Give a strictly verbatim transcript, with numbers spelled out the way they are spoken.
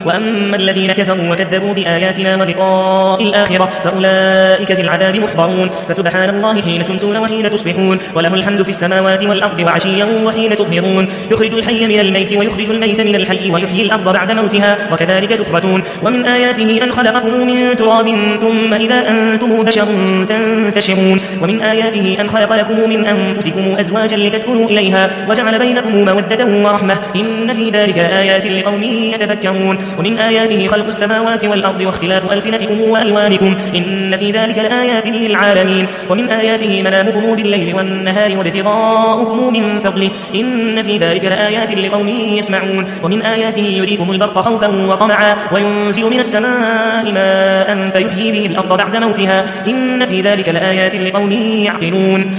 وأما الذين كفروا وكذبوا بآياتنا ولقاء الآخرة فأولئك في العذاب محضرون فسبحان الله حين تمسون وحين تصبحون وله الحمد في السماوات والأرض وعشيا وحين تظهرون يخرج الحي من الميت ويخرج الميت من الحي ويحيي الأرض بعد موتها وكذلك تخرجون ومن آياته أن خلقكم من تراب ثم إذا أنتم بشر تنتشرون ومن آياته أن خلق لكم من أنفسكم أزواجا لتسكنوا إليها وجعل بينكم مودة ورحمة إن في ذلك آيات لقوم يتفكرون ومن آياته خلق السماوات والأرض واختلاف ألسنتكم وألوانكم إن في ذلك لآيات للعالمين ومن آياته منامكم بالليل والنهار وابتغاؤكم من فضله إن في ذلك لآيات لقوم يسمعون ومن آياته يريكم البرق خوفا وطمعا وينزل من السماء ماء فيحيي به الأرض بعد موتها إن في ذلك لآيات لقوم يعقلون